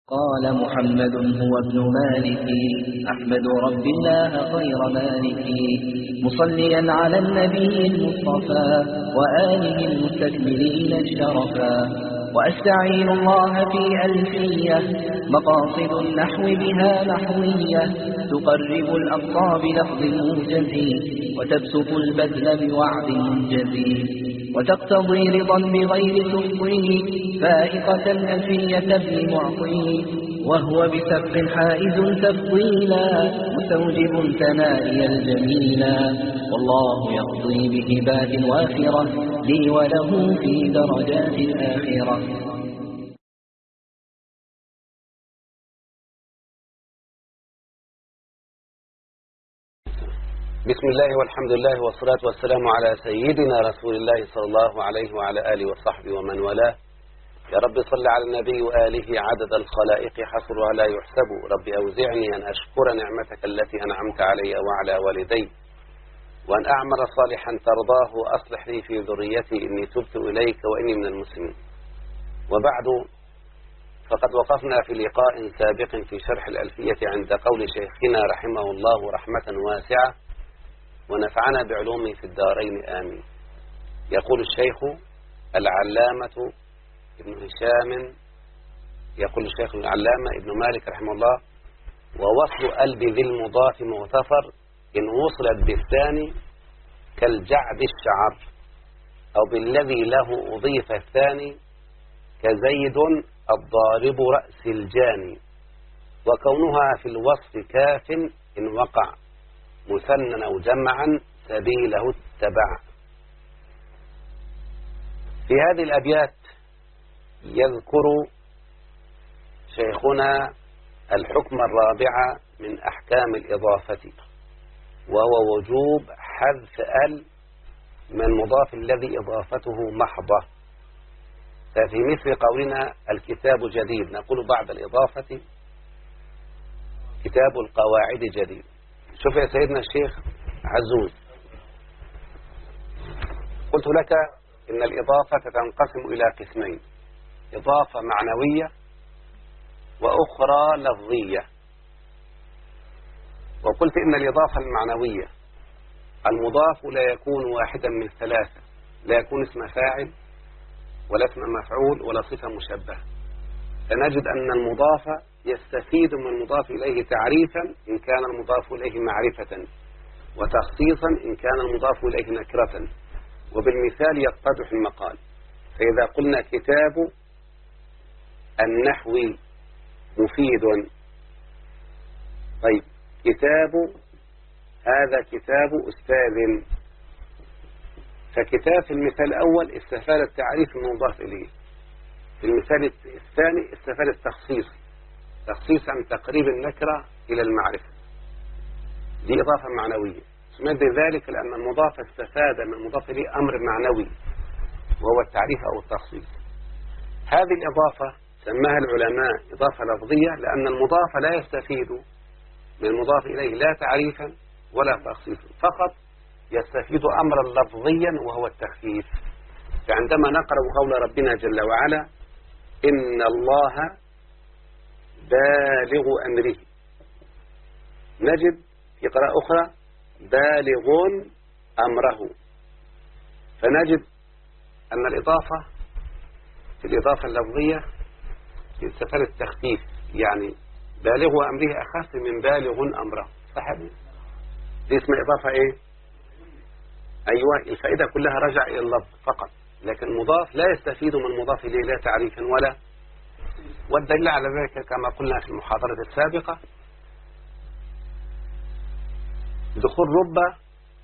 قال محمد هو ابن مالك أحمد رب الله خير مالك مصليا على النبي المصطفى وآله المستكملين الشرفا وأستعين الله في ألفية مقاصد النحو بها نحوية تقرب الأقصى بلفظ موجز وتبسط البذل بوعد منجز وتقتضي رضا بغير تفضيل فائقة ألفية ابن معطي وهو بسبق حائز تفضيلا مستوجب ثنائي الجميلا والله يقضي بهبات وافرة لي وله في درجات الآخرة. بسم الله والحمد لله والصلاة والسلام على سيدنا رسول الله صلى الله عليه وعلى آله وصحبه ومن والاه. يا رب صل على النبي وآله عدد الخلائق حصرها لا يحسب. رب أوزعني أن أشكر نعمتك التي أنعمت علي وعلى والدي وأن أعمل صالحا ترضاه وأصلح لي في ذريتي إني تبت إليك وإني من المسلمين. وبعد، فقد وقفنا في لقاء سابق في شرح الألفية عند قول شيخنا رحمه الله رحمة واسعة ونفعنا بعلومه في الدارين آمين. يقول الشيخ العلامة ابن هشام، يقول الشيخ العلامة ابن مالك رحمه الله: ووصل قلب ذي المضاف مغتفر إن وصلت بالثاني كالجعد الشعر أو بالذي له أضيف الثاني كزيد الضارب رأس الجاني وكونها في الوصف كاف إن وقع مثنى أو جمعا سبيله اتبع. في هذه الأبيات يذكر شيخنا الحكم الرابع من أحكام الإضافة، وهو وجوب حذف ال من المضاف الذي إضافته محضة. ففي مثل قولنا الكتاب جديد نقول بعد الإضافة كتاب القواعد جديد. شوف يا سيدنا الشيخ عزوز، قلت لك إن الإضافة تنقسم إلى قسمين: إضافة معنوية وأخرى لفظية. وقلت إن الإضافة المعنوية المضاف لا يكون واحدا من ثلاثة، لا يكون اسم فاعل ولا اسم مفعول ولا صفة مشبهة. فنجد أن المضاف يستفيد من المضاف إليه تعريفا إن كان المضاف إليه معرفة، وتخصيصا إن كان المضاف إليه نكرة، وبالمثال يتضح المقال. فإذا قلنا كتاب النحو مفيد، طيب كتاب هذا كتاب أستاذ، فكتاب في المثال الأول استفاد التعريف من المضاف إليه، في المثال الثاني استفاد التخصيص، تخصيص عن تقريب النكرة إلى المعرفة. دي إضافة معنوية، سميت ذلك لأن المضاف استفاد من المضاف إليه أمر معنوي وهو التعريف أو التخصيص. هذه الإضافة سماها العلماء إضافة لفظية لأن المضاف لا يستفيد من المضاف إليه لا تعريفا ولا تخصيصا، فقط يستفيد أمرا لفظيا وهو التخفيف. فعندما نقرأ قول ربنا جل وعلا: إن الله بالغ أمره، نجد في قراءة أخرى بالغ أمره، فنجد أن الإضافة في الإضافة اللفظية يستفاد التخفيف، يعني بالغ أمره أخف من بالغ أمره، صح؟ دي اسمها إضافة إيه؟ أيوة، الفائدة كلها رجع إلى اللفظ فقط، لكن المضاف لا يستفيد من المضاف إليه لا تعريفا ولا. والدليل على ذلك كما قلنا في المحاضرة السابقة دخول رب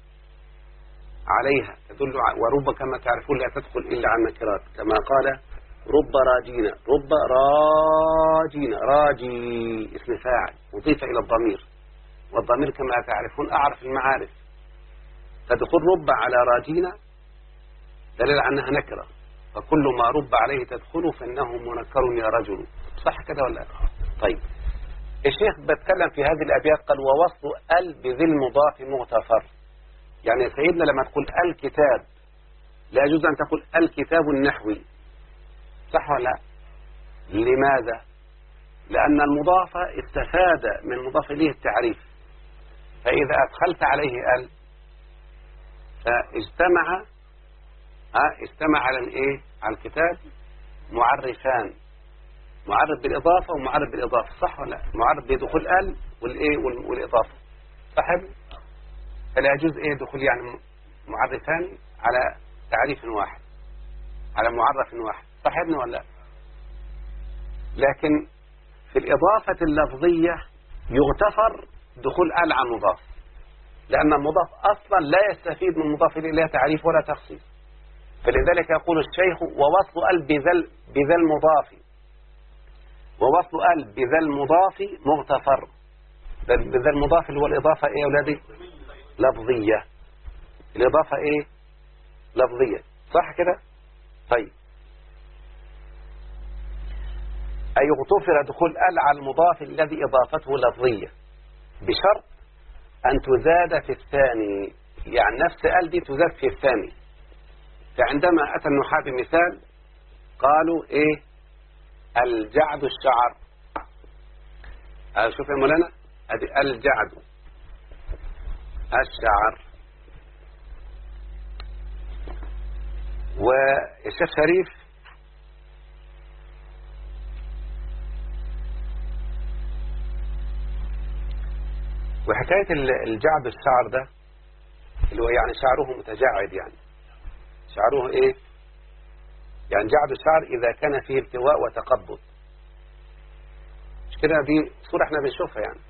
عليها تدل، ورب كما تعرفون لا تدخل إلا على النكرات، كما قال رب راجين، رب راجين، راجي اسم فاعل مضيف إلى الضمير، والضمير كما تعرفون أعرف المعارف، فدخول رب على راجين دليل عنها نكرة، فكل ما رب عليه تدخله فإنه منكر يا رجل، صح كده ولا؟ طيب الشيخ بتكلم في هذه الأبيات قال: ووصل ال بذي المضاف مغتفر. يعني سيدنا لما تقول الكتاب لا يجوز أن تقول الكتاب النحوي، صح ولا؟ لماذا؟ لأن المضاف استفاد من المضاف إليه التعريف، فإذا أدخلت عليه ال فاجتمع اجتمع على الإيه؟ على الكتاب معرفان، معرف بالإضافة ومعرف بالإضافة، صح ولا لا؟ معرف بدخول ال والإيه والإضافة، صح؟ فلا يجوز إيه دخول يعني معرفان على تعريف واحد، على معرف واحد، صح ابني ولا لا؟ لكن في الإضافة اللفظية يغتفر دخول ال على المضاف، لأن المضاف أصلا لا يستفيد من المضاف إليه تعريف ولا تخصيص، فلذلك يقول الشيخ ووصل ال بذا المضاف، ووصل ال بذا المضاف مغتفر. بذا المضاف اللي هو الإضافة إيه يا أولادي؟ لفظية. الإضافة إيه؟ لفظية، صح كده؟ طيب، أي اغتفر دخول ال على المضاف الذي إضافته لفظية بشرط أن تزاد في الثاني، يعني نفس ال دي تزاد في الثاني. فعندما أتى النحاة بمثال قالوا إيه؟ الجعد الشعر. شوف يا مولانا، أدي الجعد الشعر. والشيخ شريف وحكاية الجعد الشعر ده اللي هو يعني شعره متجعد، يعني شعره ايه؟ يعني جعد الشعر إذا كان فيه التواء وتقبض، مش كده؟ دي صورة احنا بنشوفها يعني.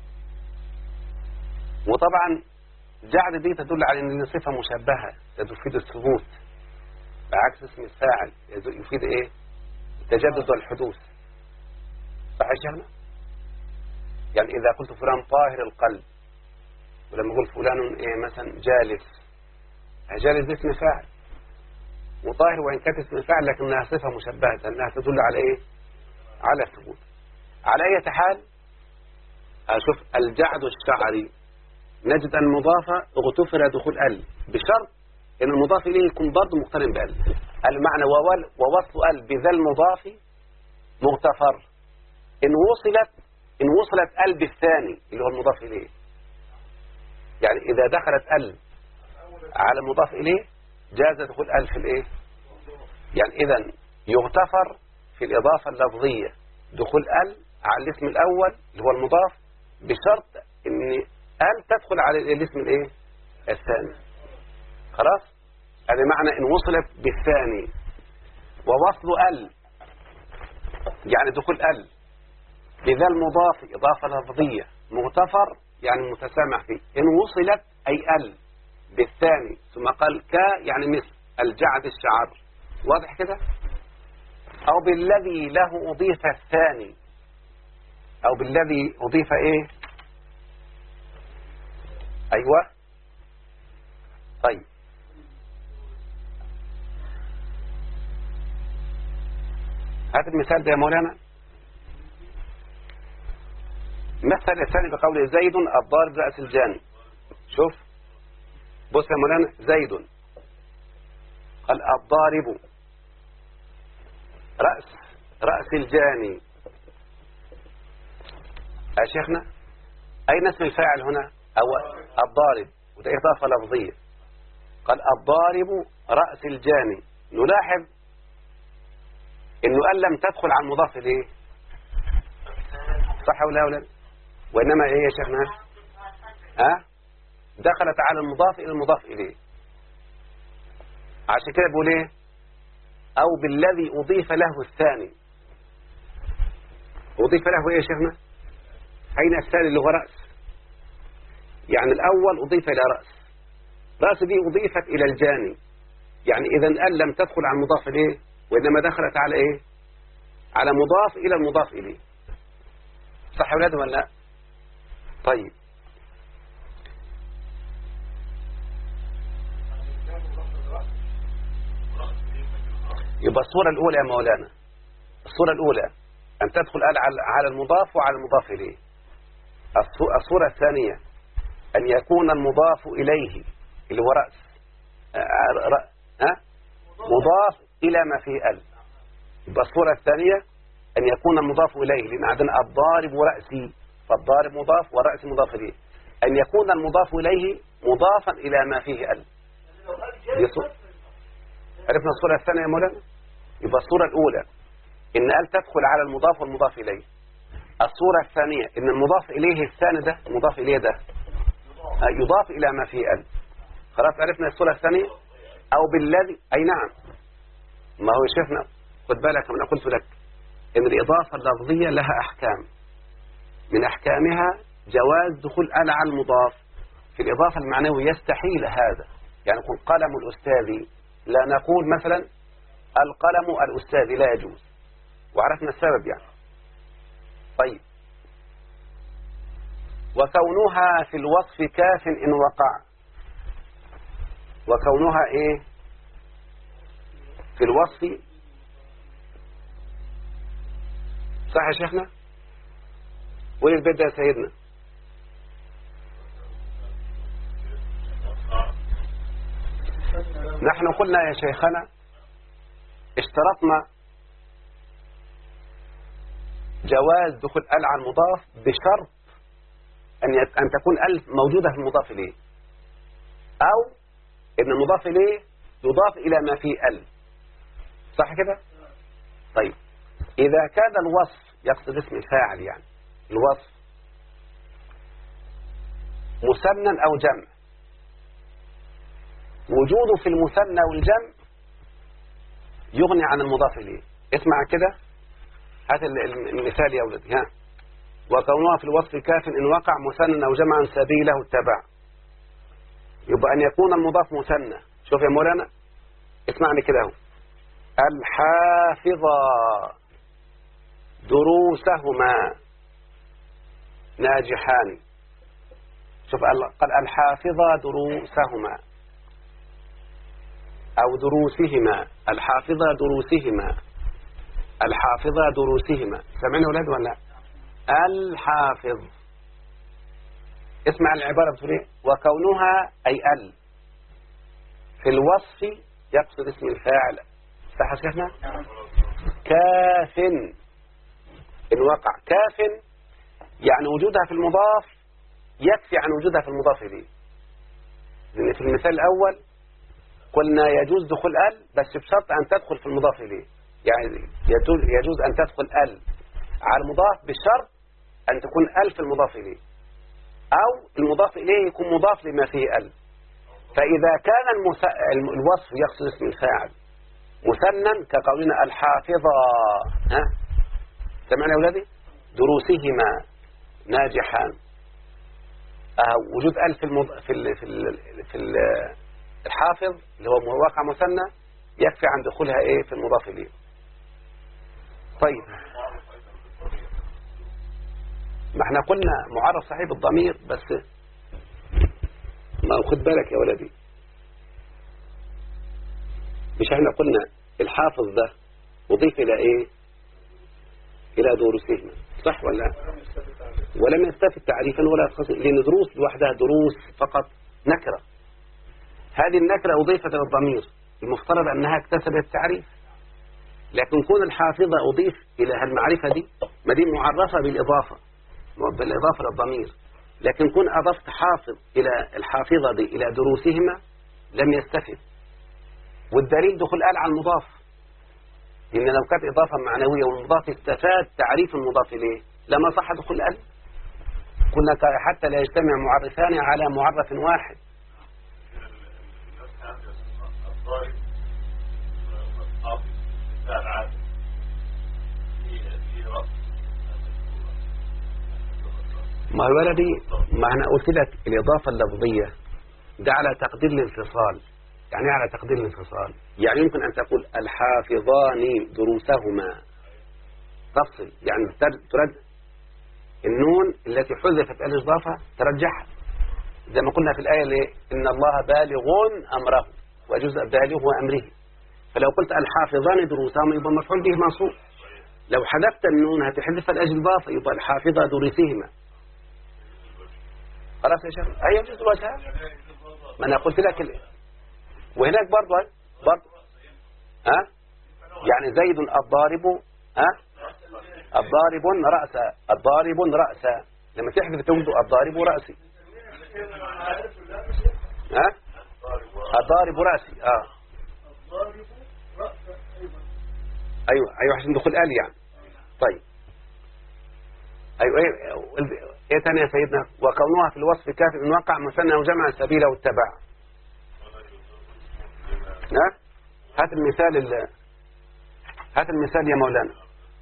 وطبعا جعد دي تدل على ان صفة مشبهة تفيد الثبوت، بعكس اسم الفاعل يفيد ايه؟ التجدد والحدوث، صح يا شيخنا؟ يعني إذا قلت فلان طاهر القلب، ولما أقول فلان إيه مثلا جالس، جالس دي اسم فاعل، وطاهر وإن كانت اسم فاعل لكنها صفة مشبهة أنها تدل على إيه؟ على الثبوت. على أي حال، أشوف الجعد الشعري نجد المضافة اغتفر دخول ال بشرط أن المضاف إليه يكون برضه مقترن بال. المعنى ووصل ال بذا المضاف مغتفر إن وصلت ال بالثاني اللي هو المضاف إليه، يعني إذا دخلت ال على المضاف إليه جاز دخول ال في الإيه؟ يعني إذن يغتفر في الإضافة اللفظية دخول ال على الاسم الأول اللي هو المضاف بشرط إن ال تدخل على الاسم الإيه؟ الثاني. خلاص؟ هذا معنى إن وصلت بالثاني. ووصل ال يعني دخول ال بذا المضاف إضافة لفظية مغتفر يعني متسامح فيه. إن وصلت أي ال بالثاني ثم قال يعني مثل الجعد الشعر، واضح كده؟ أو بالذي له أضيف الثاني، أو بالذي أضيف إيه؟ أيوة. طيب، هذا المثال ده يا مولانا. مثل الثاني بقوله زيد الضارب رأس الجاني. شوف، بص يا مولانا، زيد قال الضارب رأس الجاني. يا شيخنا أين اسم الفاعل هنا؟ أو الضارب، وده إضافة لفظية. قال الضارب رأس الجاني. نلاحظ إنه قال لم تدخل على المضاف إليه، صح ولا لا؟ وإنما إيه يا شيخنا؟ دخلت على المضاف إلى المضاف إليه. عشان كده بقول إيه؟ أو بالذي أضيف له الثاني. أضيف له إيه يا شيخنا؟ أين الثاني اللي هو رأس؟ يعني الأول أضيف إلى رأس دي أضيفت إلى الجاني، يعني إذا قال لم تدخل على المضاف إليه وإنما دخلت على إيه؟ على مضاف إلى المضاف إليه، صح يا ولاد ولا لا؟ طيب، يبقى الصورة الأولى يا مولانا، الصورة الأولى أن تدخل على المضاف وعلى المضاف إليه. الصورة الثانية أن يكون المضاف إليه اللي هو رأس مضاف إلى ما فيه ال. يبقى الصورة الثانية أن يكون المضاف إليه، لأن عندنا الضارب ورأسي، فالضارب مضاف والرأس مضاف إليه، أن يكون المضاف إليه مضافا إلى ما فيه ال. عرفنا الصورة الثانية يا مولانا؟ يبقى الصورة الأولى إن ال تدخل على المضاف والمضاف إليه. الصورة الثانية إن المضاف إليه الثاني ده المضاف إليه ده يضاف إلى ما فيه ال. خلاص عرفنا الصورة الثانية. أو بالذي، أي نعم، ما هو شيخنا خد بالك من قلت لك إن الإضافة اللفظية لها أحكام، من أحكامها جواز دخول ال على المضاف. في الإضافة المعنوية يستحيل هذا، يعني يقول قلم الأستاذ، لا نقول مثلا القلم الأستاذ، لا يجوز، وعرفنا السبب يعني. طيب، وكونها في الوصف كاف إن وقع. وكونها إيه في الوصف، صح يا شيخنا؟ وين البيت ده يا سيدنا؟ نحن قلنا يا شيخنا اشترطنا جواز دخول ال على المضاف بشرط أن تكون ال موجودة في المضاف إليه، أو إن المضاف إليه يضاف إلى ما فيه ال، صح كده؟ طيب، إذا كان الوصف يقصد اسم الفاعل، يعني الوصف مثنى أو جمع، وجوده في المثنى والجمع يغني عن المضاف إليه. اسمع كده، هات المثال يا ولدي، ها. وكونها في الوصف كاف إن وقع مثنى أو جمعا سبيله اتبع. يبقى أن يكون المضاف مثنى. شوف يا مولانا، اسمعني كده اهو. الحافظ دروسهما ناجحان. شوف قال الحافظ دروسهما أو دروسهما، الحافظ دروسهما، الحافظ دروسهما. سمعنا أولاد ولا؟ الحافظ. اسمع العبارة بتقول ايه؟ وكونها أي ال في الوصف يقصد اسم الفاعل، صح شيخنا؟ كاف إن وقع. كاف يعني وجودها في المضاف يكفي عن وجودها في المضاف إليه، لأن في المثال الأول قلنا يجوز دخول ال بس بشرط أن تدخل في المضاف إليه، يعني يجوز أن تدخل ال على المضاف بشرط أن تكون ال في المضاف إليه، أو المضاف إليه يكون مضاف لما فيه ال. فإذا كان الوصف يقصد اسم الفاعل مثنى كقولنا الحافظة، ها سمعنا يا أولادي؟ دروسهما ناجحان، وجود ال في الحافظ اللي هو واقع مثنى يكفي عن دخولها ايه في المضاف اليه. طيب، ما احنا قلنا معرف صحيح بالضمير، بس ما خد بالك يا ولدي، مش احنا قلنا الحافظ ده أضيف إلى إيه؟ إلى دروسهما، صح ولا؟ ولم يستفد تعريفا ولا يتخصص، لأن دروس لوحدها دروس فقط نكرة، هذه النكرة أضيفت إلى الضمير، المفترض أنها اكتسبت التعريف، لكن كون الحافظة أضيف إلى المعرفة دي، ما دي معرفة بالإضافة للضمير، لكن كون أضفت حافظ إلى الحافظة دي إلى دروسهما لم يستفد. والدليل دخول آل على المضاف، لأن لو كانت إضافة معنوية والمضاف استفاد تعريف المضاف إليه لما صح دخول آل. قلنا حتى لا يجتمع معرفان على معرف واحد. ما هو ولدي، ما أنا قلت لك الإضافة اللفظية ده على تقدير الانفصال. يعني على تقدير الانفصال، يعني يمكن أن تقول الحافظان دروسهما، تفصل، يعني ترد النون التي حذفت الإضافة ترجعها، زي ما قلنا في الآية اللي إن الله بالغ أمره وجزء بالغ وأمره. فلو قلت الحافظان دروسهما يبقى مفعول به منصوب، لو حذفت النون هتحذف الأجل إضافة يبقى الحافظة دروسهما. خلاص يا شيخ؟ أي يجوز الوجه؟ ما أنا قلت لك وهناك برضو ها، يعني زيد الضارب، ها الضارب رأسا، الضارب رأسا. لما تحذف تقول الضارب رأسي. ها؟ الضارب رأسي. ايوه عشان دخول آل يعني. طيب ايوه ايه تاني يا سيدنا؟ وكونها في الوصف كاف ان وقع مثنى وجمع سبيله واتبع. ها؟ هات المثال يا مولانا.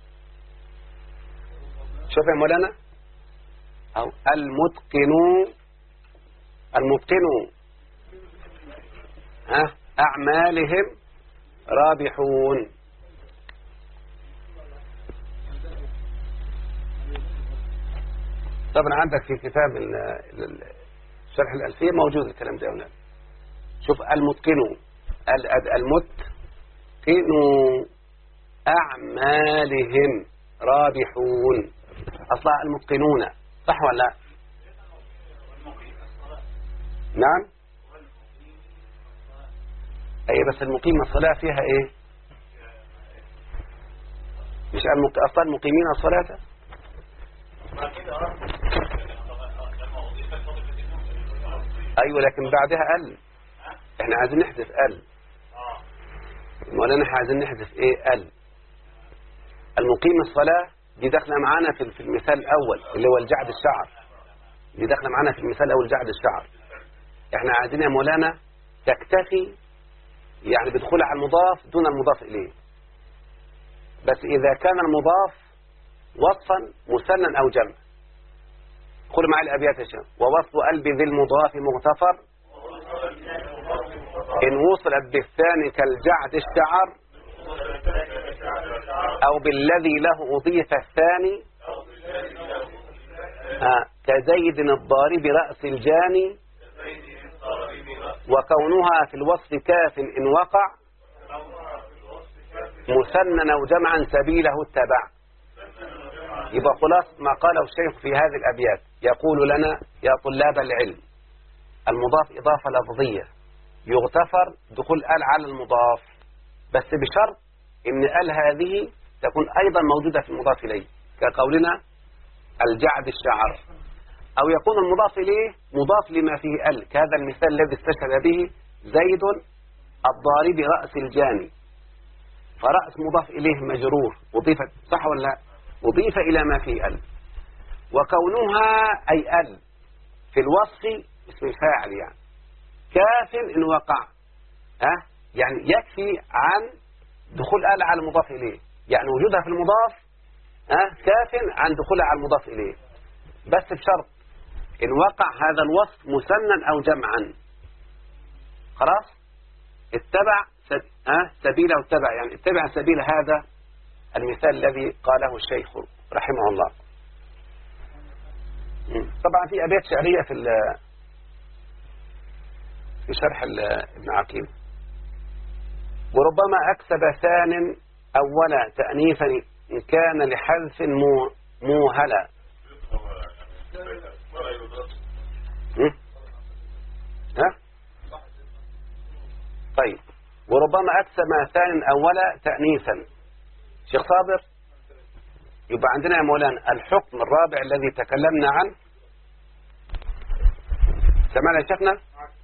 شوف يا مولانا، أو المتقن أعمالهم رابحون. طبعا عندك في كتاب شرح الألفية موجود الكلام ده هنا. شوف المتقن أعمالهم رابحون، أصلا المتقنون، صح ولا لا؟ نعم. أي بس المقيم الصلاة فيها إيه؟ مش أصلا المقيمين الصلاة. أيوة لكن بعدها ال. إحنا عايزين نحذف ال. مولانا عايزين نحذف إيه؟ ال. المقيم الصلاة دي داخله معانا في المثال الأول اللي هو الجعد الشعر. دي داخله معانا في المثال الأول جعد الشعر. إحنا عايزين يا مولانا تكتفي يعني بدخول على المضاف دون المضاف إليه. بس إذا كان المضاف وصفا مثنى أو جمع. قولوا معي الأبيات يا شباب. ووصف قلب ذي المضاف مغتفر إن وصلت بالثاني كالجعد الشعر أو بالذي له أضيف الثاني كزيد الضارب رأس الجاني وكونها في الوصف كاف إن وقع مثنى أو جمعا سبيله اتبع. يبقى خلاص ما قاله الشيخ في هذه الأبيات يقول لنا يا طلاب العلم المضاف إضافة لفظية يغتفر دخول ال على المضاف، بس بشرط إن ال هذه تكون أيضا موجودة في المضاف إليه كقولنا الجعد الشعر، أو يكون المضاف إليه مضاف لما فيه ال كهذا المثال الذي استشهد به زيد الضارب رأس الجاني، فرأس مضاف إليه مجرور أضيفت، صح ولا لا؟ أضيف إلى ما فيه ال. وكونها أي ال في الوصف اسم الفاعل يعني كاف إن وقع يعني يكفي عن دخول ال على المضاف إليه، يعني وجودها في المضاف كاف عن دخولها على المضاف إليه، بس بشرط إن وقع هذا الوصف مثنى أو جمعا خلاص اتبع سبيله اتبع، يعني اتبع سبيل هذا المثال الذي قاله الشيخ رحمه الله. طبعا في أبيات شعرية في شرح ابن عقيل. وربما أكسب ثان أولا تأنيفا إن كان لحذف موهلا. طيب وربما أكسب ثان أولا تأنيفا. شيخ صابر يبقى عندنا يا مولانا الحكم الرابع الذي تكلمنا عنه، سمعنا يا شيخنا؟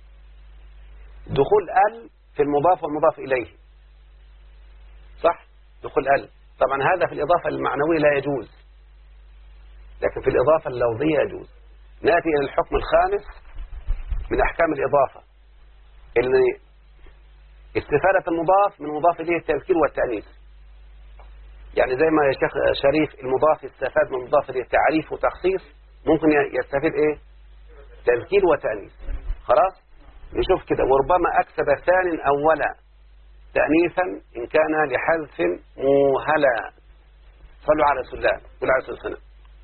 دخول ال في المضاف والمضاف إليه، صح؟ دخول ال طبعا هذا في الإضافة المعنوية لا يجوز، لكن في الإضافة اللفظية يجوز. نأتي إلى الحكم الخامس من أحكام الإضافة اللي استفادة المضاف من مضاف إليه التذكير والتأنيث. يعني زي ما يا شيخ شريف المضاف يستفاد من مضاف إليه تعريف وتخصيص، ممكن يستفيد إيه؟ تذكير وتأنيث. خلاص نشوف كده. وربما أكسب ثان أولا تأنيثا إن كان لحذف موهلا. صلوا على رسول الله وعلى رسول الله.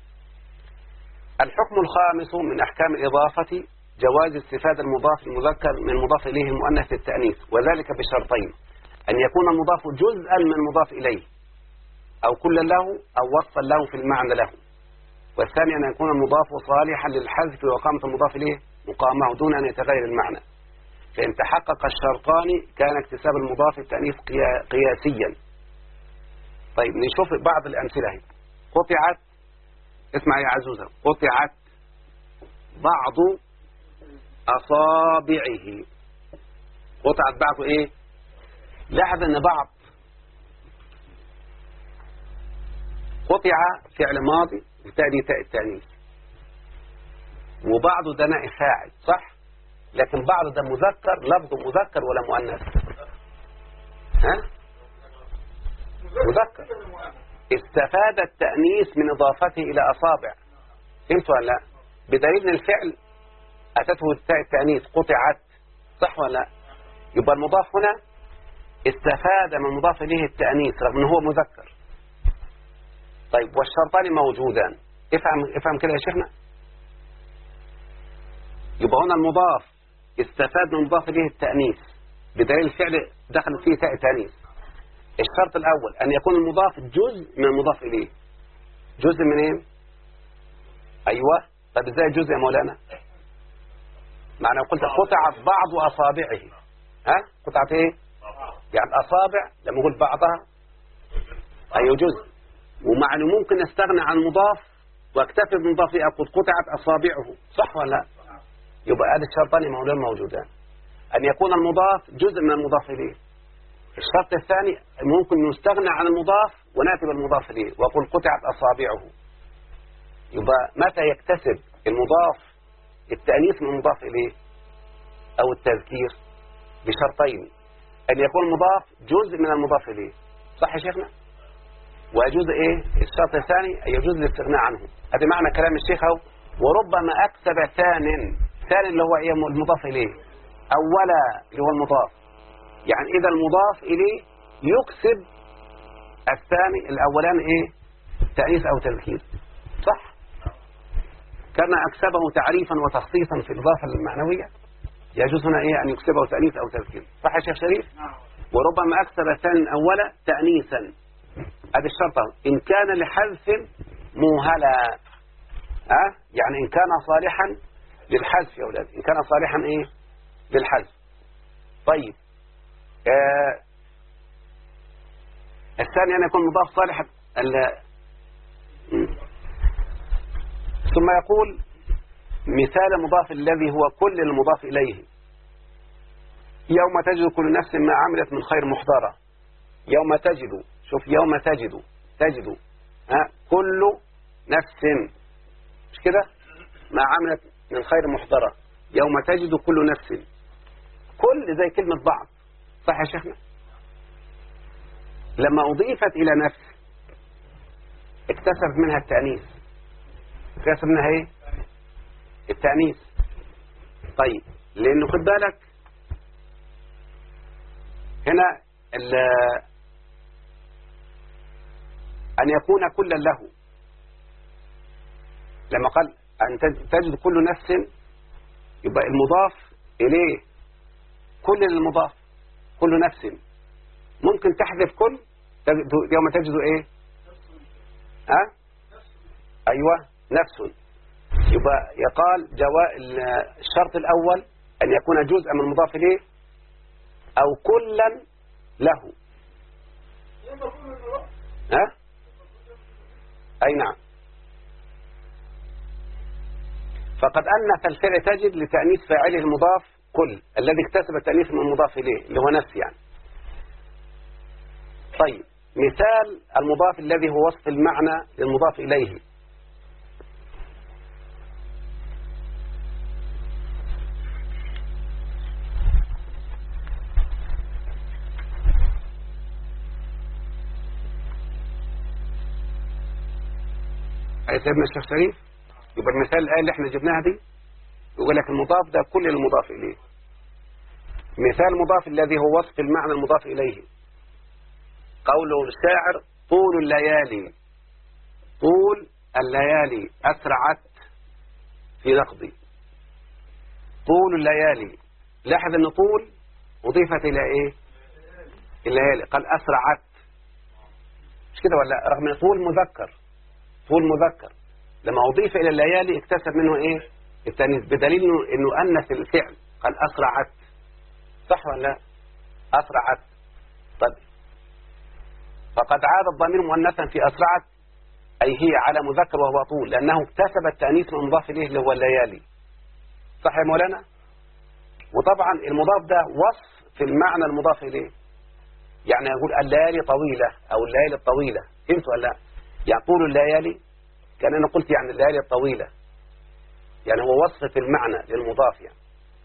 الحكم الخامس من أحكام الإضافة جواز استفادة المضاف المذكر من المضاف إليه المؤنث للتأنيث، وذلك بشرطين: أن يكون المضاف جزءا من المضاف إليه أو كلا له أو وصفا له في المعنى له، والثاني أن يكون المضاف صالحا للحذف وإقامة المضاف إليه مقامه دون أن يتغير المعنى. فإن تحقق الشرطان كان اكتساب المضاف التأنيث قياسيا. طيب نشوف بعض الأمثلة هي. قطعت، اسمع يا عزوزة، قطعت بعض أصابعه. قطعت بعض إيه؟ لاحظ أن بعض قطع فعل ماضي وتأتي تاء التأنيث، وبعض ده نائب فاعل صح، لكن بعض ده مذكر، لفظ مذكر ولا مؤنث؟ ها؟ مذكر. استفاد التأنيث من إضافته إلى أصابع، فهمت ولا لا؟ بدليل ان الفعل أتته تاء التأنيث قطعت، صح ولا لا؟ يبقى المضاف هنا استفاد من المضاف إليه التأنيث رغم أنه هو مذكر. طيب والشرطان موجودان، افهم كده يا شيخنا. يبقى هنا المضاف استفاد من المضاف إليه التأنيث بدليل الفعل دخل فيه تاء التأنيث. الشرط الأول أن يكون المضاف جزء من المضاف إليه. جزء من إيه؟ أيوة. طب إزاي جزء يا مولانا؟ معنى قلت قطعت بعض أصابعه، ها؟ قطعت إيه؟ يعني الأصابع لما أقول بعضها أي جزء، ومعنى ممكن استغنى عن المضاف واكتفي بالمضاف إليه أقول قطعت أصابعه، صح ولا لا؟ يبقى هذا الشرطان مولانا موجودان، أن يكون المضاف جزء من المضاف إليه. الشرط الثاني ممكن نستغنى عن المضاف ونأتي بالمضاف إليه وأقول قطعت أصابعه. يبقى متى يكتسب المضاف التأنيث من المضاف إليه أو التذكير؟ بشرطين، أن يكون المضاف جزء من المضاف إليه، صح يا شيخنا؟ ويجوز إيه؟ الشرط الثاني أن يجوز الاستغناء عنه. هذا معنى كلام الشيخ أهو. وربما أكسب ثاني اللي هو إيه؟ المضاف إليه، أولا اللي هو المضاف، يعني إذا المضاف إليه يكسب الثاني الأولان إيه؟ تأنيث أو تذكير، صح؟ كما أكسبه تعريفا وتخصيصا في الإضافة المعنوية يجوز هنا إيه؟ أن يكسبه تأنيث أو تذكير، صح يا شيخ شريف؟ وربما أكسب الثاني أولا تأنيثا. هذه الشرطة إن كان لحذف موهلا، يعني إن كان صالحا للحذف يا أولاد، إن كان صالحا إيه؟ للحذف. طيب الثاني أن يكون مضاف صالحا ثم يقول مثال المضاف الذي هو كل المضاف إليه. يوم تجد كل نفس ما عملت من خير محضرة. يوم تجد، شوف يوم تجد كل نفس، مش كده؟ ما عملت من خير محضرة. يوم تجد كل نفس، كل زي كلمة بعض، صح يا شيخنا؟ لما أضيفت إلى نفس اكتسب منها التأنيث، اكتسب منها ايه؟ التأنيث. طيب لأنه خد بالك هنا أن يكون كلا له، لما قال أن تجد كل نفس يبقى المضاف إليه كل المضاف، كل نفس ممكن تحذف كل يوم تجد ايه؟ ايوه نفس. يبقى يقال الشرط الاول ان يكون جزءا من المضاف اليه او كلا له. اي نعم. فقد أنث الفعل تجد لتأنيث فاعله المضاف كل الذي اكتسب التأنيث من المضاف إليه اللي هو نفس يعني. طيب مثال المضاف الذي هو وصف المعنى للمضاف إليه. أي سيدنا الشيخ شريف، يبقى المثال الآية اللي احنا جبناها دي يقول لك المضاف ده كل المضاف إليه. مثال المضاف الذي هو وصف المعنى المضاف إليه قوله الشاعر طول الليالي، طول الليالي أسرعت في نقضي. طول الليالي، لاحظ أن طول أضيفت إلى إيه؟ الليالي، قال أسرعت، مش كده ولا؟ رغم أن طول مذكر، طول مذكر لما أضيف إلى الليالي اكتسب منه إيه؟ التأنيث، بدليل أنه أنث الفعل قال أسرعت، صح ولا لا؟ أسرعت. طيب فقد عاد الضمير مؤنثا في أسرعت أي هي على مذكر وهو طول، لأنه اكتسب التأنيث من مضاف إليه اللي هو الليالي. صح يا مولانا؟ وطبعا المضاف ده وصف في المعنى المضاف إليه، يعني يقول الليالي طويلة أو الليالي الطويلة، فهمت ولا لا؟ يعني طول الليالي كان أنا قلت يعني الليالي الطويلة، يعني هو وصف في المعنى للمضاف يعني.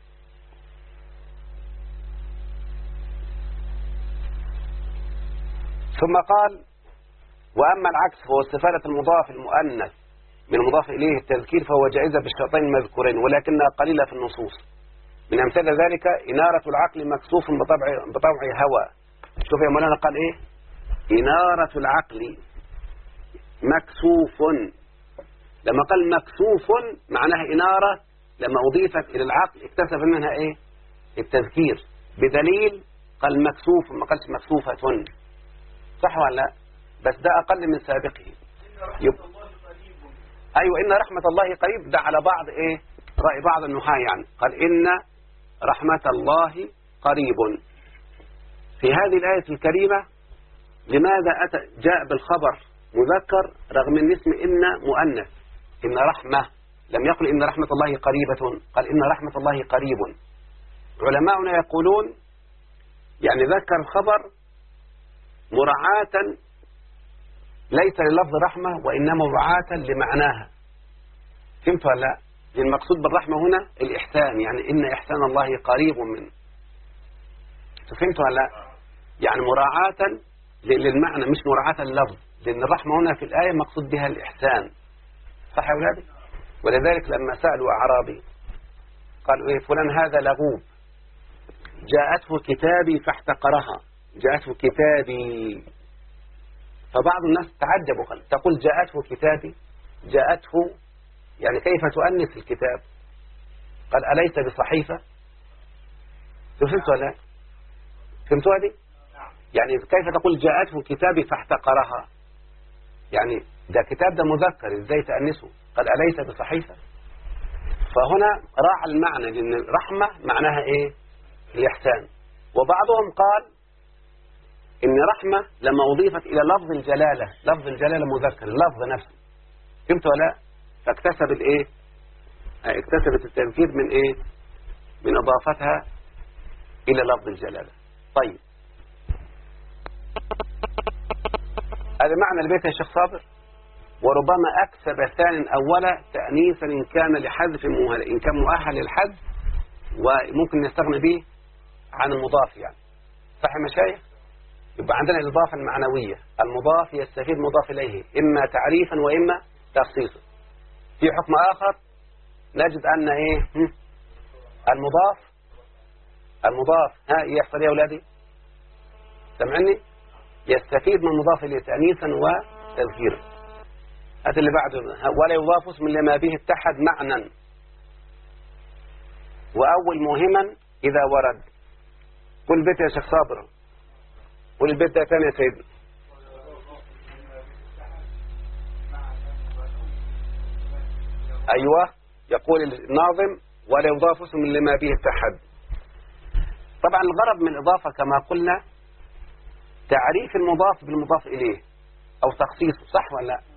ثم قال وأما العكس فهو استفادة المضاف المؤنث من المضاف إليه التذكير فهو جائزة بالشرطين المذكورين ولكنها قليلة في النصوص. من أمثلة ذلك إنارة العقل مكسوف بطبع هوى. شوف يا مولانا قال إيه؟ إنارة العقل مكسوف. لما قال مكسوف معناها إنارة لما أضيفت إلى العقل اكتسب منها إيه؟ التذكير، بدليل قال مكسوف ما قالش مكسوفة. صح ولا لا؟ بس ده أقل من سابقه. أيوة إن رحمة الله قريب، ده على بعض إيه؟ رأي بعض النحاة يعني، قال إن رحمة الله قريب. في هذه الآية الكريمة لماذا جاء بالخبر مذكر رغم أن اسم إن مؤنث؟ إن رحمة، لم يقل إن رحمة الله قريبة، قال إن رحمة الله قريب. علماؤنا يقولون يعني ذكر الخبر مراعاة ليس للفظ رحمة وإنما مراعاة لمعناها. فهمت ولا لا؟ المقصود بالرحمة هنا الإحسان، يعني إن إحسان الله قريب منه. فهمت ولا لا؟ يعني مراعاة للمعنى مش مراعاة لللفظ، لأن الرحمة هنا في الآية مقصود بها الإحسان. صح يا أولادي؟ ولذلك لما سألوا أعرابي قالوا إيه فلان هذا لغوب، جاءته كتابي فاحتقرها، جاءته كتابي. فبعض الناس تعجبوا قال تقول جاءته كتابي، جاءته يعني كيف تؤنث الكتاب؟ قال أليس بصحيفة؟ فهمت ولا لا؟ فهمتوا هذه؟ يعني كيف تقول جاءته كتابي فاحتقرها؟ يعني ده كتاب ده مذكر ازاي تأنسه؟ قال أليس بصحيفة؟ فهنا راعى المعنى، لأن الرحمة معناها ايه؟ الإحسان. وبعضهم قال إن رحمة لما أضيفت إلى لفظ الجلالة، لفظ الجلالة مذكر اللفظ نفسه، فهمت ولا لا؟ فاكتسب الايه؟ اكتسبت التذكير من ايه؟ من اضافتها الى لفظ الجلالة. طيب هذا معنى البيت يا شيخ صابر. وربما اكسب ثاني اولا تأنيثا ان كان لحذف مؤهل، ان كان مؤهل للحذف وممكن نستغني به عن المضاف يعني. صح يا مشايخ؟ يبقى عندنا الاضافة المعنوية، المضاف يستفيد مضاف اليه اما تعريفا واما تخصيصا. في حكم آخر نجد أن إيه المضاف يحصل يا أولادي سمعني يستفيد من مضاف إليه تأنيثا وتذكيرا. هذا اللي بعده ولا يضاف اسم لما به اتحد معنى وأول مهما إذا ورد. قل البيت يا شيخ صابر، قل البيت ده ثاني يا سيدنا. أيوة يقول الناظم ولا يضاف اسم لما به اتحد. طبعا الغرض من الإضافة كما قلنا تعريف المضاف بالمضاف إليه أو تخصيصه. صح ولا لا؟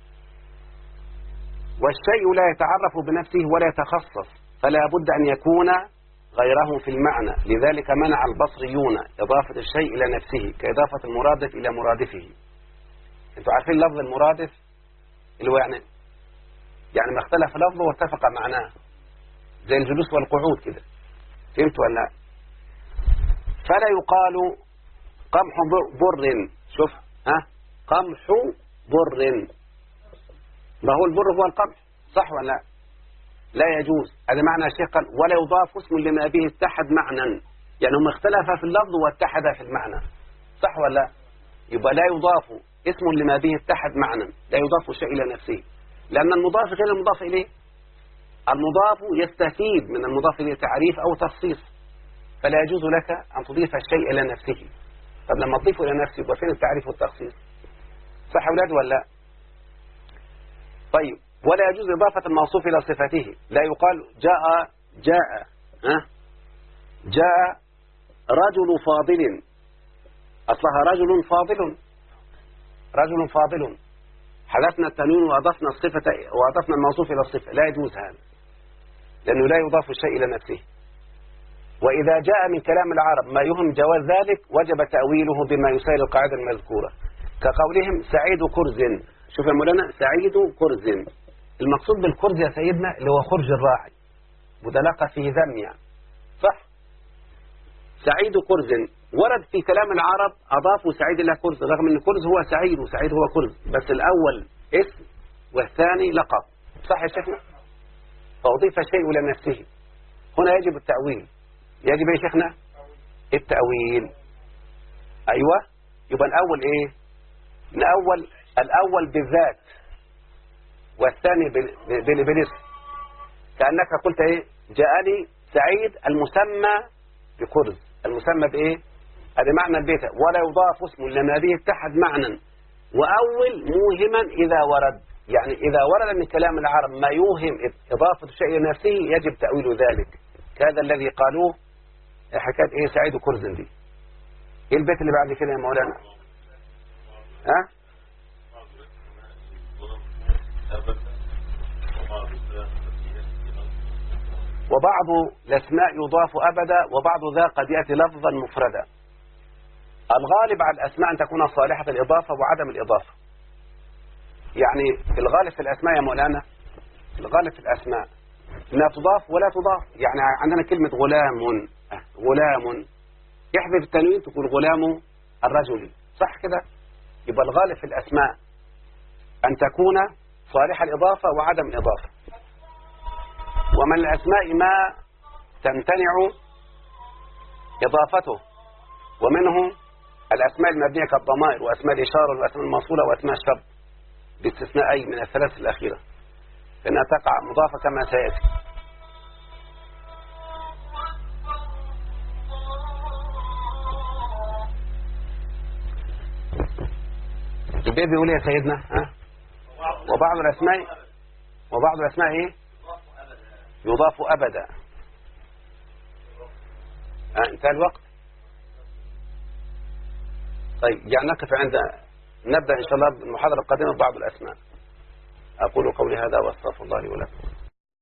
والشيء لا يتعرف بنفسه ولا يتخصص فلا بد أن يكون غيره في المعنى، لذلك منع البصريون إضافة الشيء إلى نفسه كإضافة المرادف إلى مرادفه. أنتوا عارفين لفظ المرادف اللي هو يعني ما اختلف لفظه واتفق معناه، زي الجلوس والقعود كده. فهمت ولا لا؟ فلا يقال قمح بر. شوف قمح بر، ما هو البر هو القمح. صح ولا لا؟ لا يجوز. هذا معنى الشيخ قال ولا يضاف اسم لما به اتحد معنى، يعني هم اختلف في اللفظ واتحد في المعنى. صح ولا لا؟ يبقى لا يضاف اسم لما به اتحد معنى، لا يضاف شيء إلى نفسه، لأن المضاف غير المضاف إليه. المضاف يستفيد من المضاف إليه تعريف أو تخصيص، فلا يجوز لك أن تضيف الشيء إلى نفسه. طب لما تضيفه إلى نفسه يبقى فين التعريف والتخصيص؟ صح أولاد ولا لا؟ طيب ولا يجوز إضافة الموصوف إلى صفته، لا يقال جاء رجل فاضل، أصلها رجل فاضل، رجل فاضل. حذفنا التنوين وأضفنا الصفة وأضفنا الموصوف إلى الصفة، لا يجوز هذا، لأنه لا يضاف الشيء إلى نفسه. وإذا جاء من كلام العرب ما يهم جواز ذلك وجب تأويله بما يسائل القاعدة المذكورة، كقولهم سعيد كرز. شوف يا مولانا، سعيد كرز، المقصود بالكرز يا سيدنا اللي هو خرج الراعي، ودلق فيه ذم يعني، صح؟ سعيد كرز ورد في كلام العرب أضافوا سعيد إلى كرز، رغم أن كرز هو سعيد وسعيد هو كرز، بس الأول اسم والثاني لقب، صح يا شيخنا؟ فأضيف شيء إلى نفسه، هنا يجب التأويل. يجب يا شيخنا التأويل. أيوة، يبقى الأول إيه؟ الأول بالذات والثاني بالاسم. كأنك قلت إيه؟ جاءني سعيد المسمى بكرز، المسمى بإيه؟ هذا معنى البيت، ولا يضاف اسم لما به اتحد معنى. وأول موهما إذا ورد، يعني إذا ورد من كلام العرب ما يوهم إضافة الشيء لنفسه يجب تأويل ذلك، كهذا الذي قالوه حكاية إيه سعيد كرز دي. إيه البيت اللي بعد كده يا مولانا؟ ها؟ وبعض الأسماء يضاف أبدا، وبعض ذا قد يأتي لفظا مفردا. الغالب على الأسماء أن تكون صالحة الإضافة وعدم الإضافة. يعني الغالب في الأسماء يا مولانا، الغالب في الأسماء لا تضاف ولا تضاف. يعني عندنا كلمة غلام، غلام يحذف التنوين تقول غلام الرجل، صح كده؟ يبقى الغالب في الأسماء أن تكون صالحة الإضافة وعدم الإضافة. ومن الأسماء ما تمتنع إضافته، ومنه الأسماء المبنية كالضمائر وأسماء الإشارة والأسماء الموصولة وأسماء الشرط، باستثناء أي من الثلاث الأخيرة لأنها تقع مضافة كما سيأتي. البيت بيقول يا سيدنا ها؟ وبعض الأسماء إيه؟ يضاف أبدا. انتهى الوقت. طيب يعني نقف عند، نبدأ إن شاء الله بالمحاضرة القادمة ببعض الأسماء. أقول قولي هذا وأستغفر الله لي ولكم.